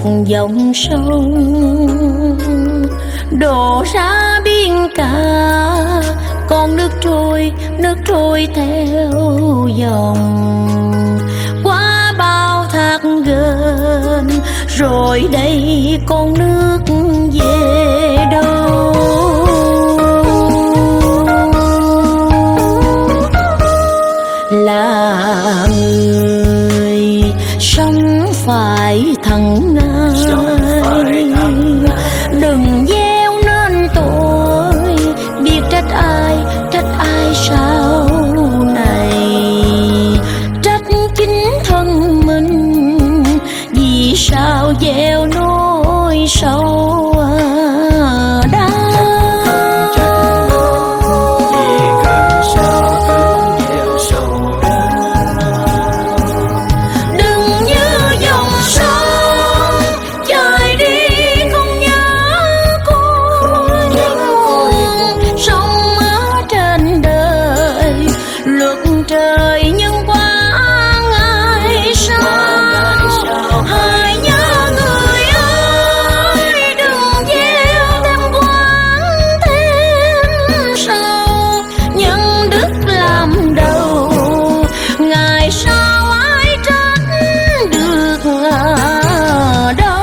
dòng sông đổ ra biển cả, con nước trôi theo dòng qua bao thác gần, rồi đây con nước về đâu? Là người sống phải thẳng ngay, đừng gieo nên tội, biết trách ai sau này, trách chính thân mình, vì sao gieo nỗi sầu đau. Trời nhân quả ngày sau, hãy nhớ người ơi, đừng gieo thêm quán thêm sâu, nhân đức làm đầu, ngày sau ai trách được ở đâu?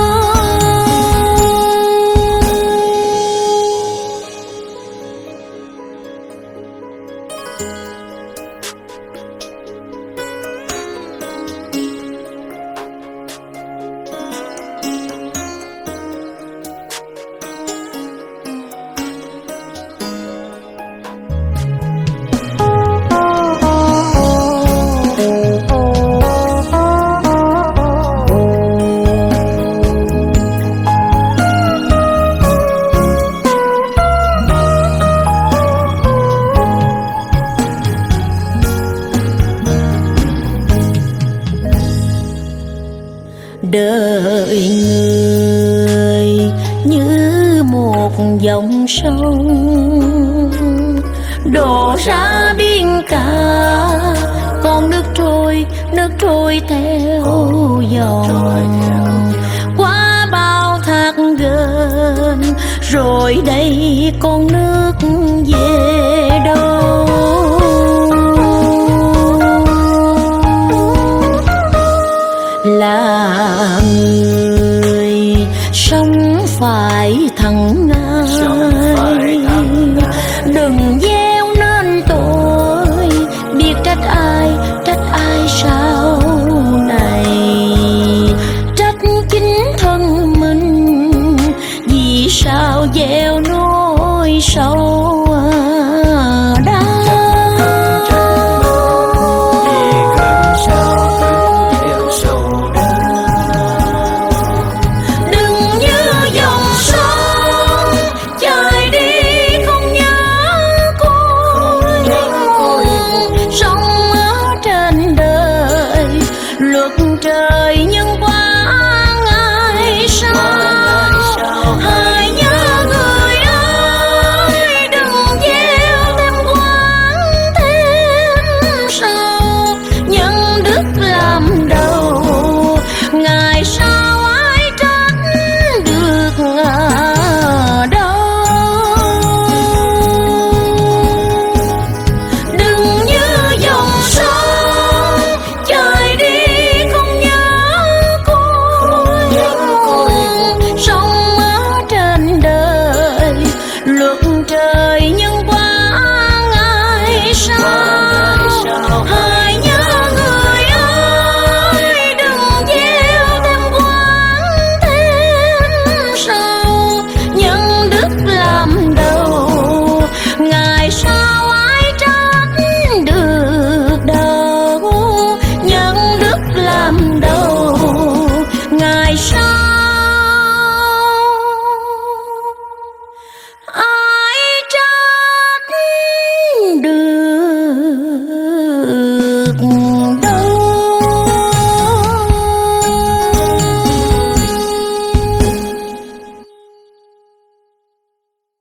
Đời người như một dòng sông đổ ra biển cả, con nước trôi theo dòng qua bao thác gần, rồi đây con nước về đâu? Là người sống phải thẳng ngay, đừng gieo nên tội, biết trách ai sau này, trách chính thân mình, vì sao gieo nỗi sầu đau. Trời nhân quả ngày sau, hãy nhớ người ơi, đừng gieo thêm quán thêm sâu, nhân đức làm đầu, ngày sau ai trách được ở đâu? Đừng như dòng sông trời đi trời nhân quả ngày sau, hãy nhớ người ơi, đừng gieo thêm quán thêm sâu, nhân đức làm đầu, ngày sau ai trách được đâu? Nhân đức làm đầu, ngày sau được đâu?